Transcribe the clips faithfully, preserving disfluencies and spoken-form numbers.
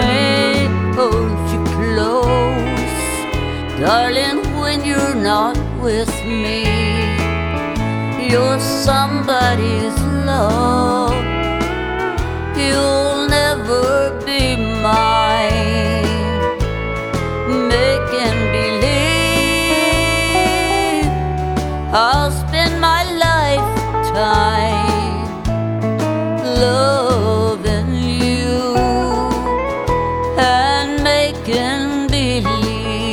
can't hold you close, darling, when you're not with me. You're somebody's love, you'll never be mine. Making believe I'll spend my lifetime loving you and making believe.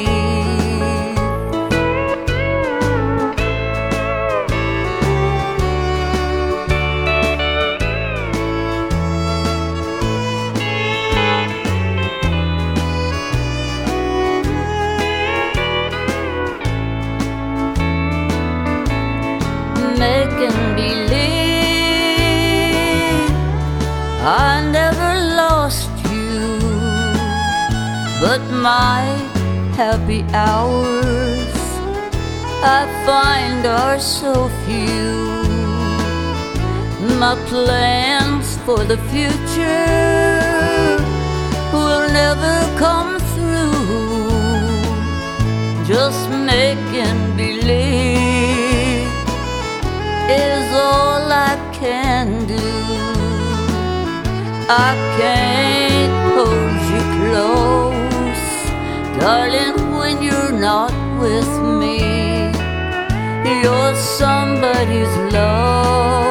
Making believe I never lost you, but my happy hours I find are so few. My plans for the future will never come through. Just making believe is all I can do. I can't hold you close, darling, when you're not with me. You're somebody's love,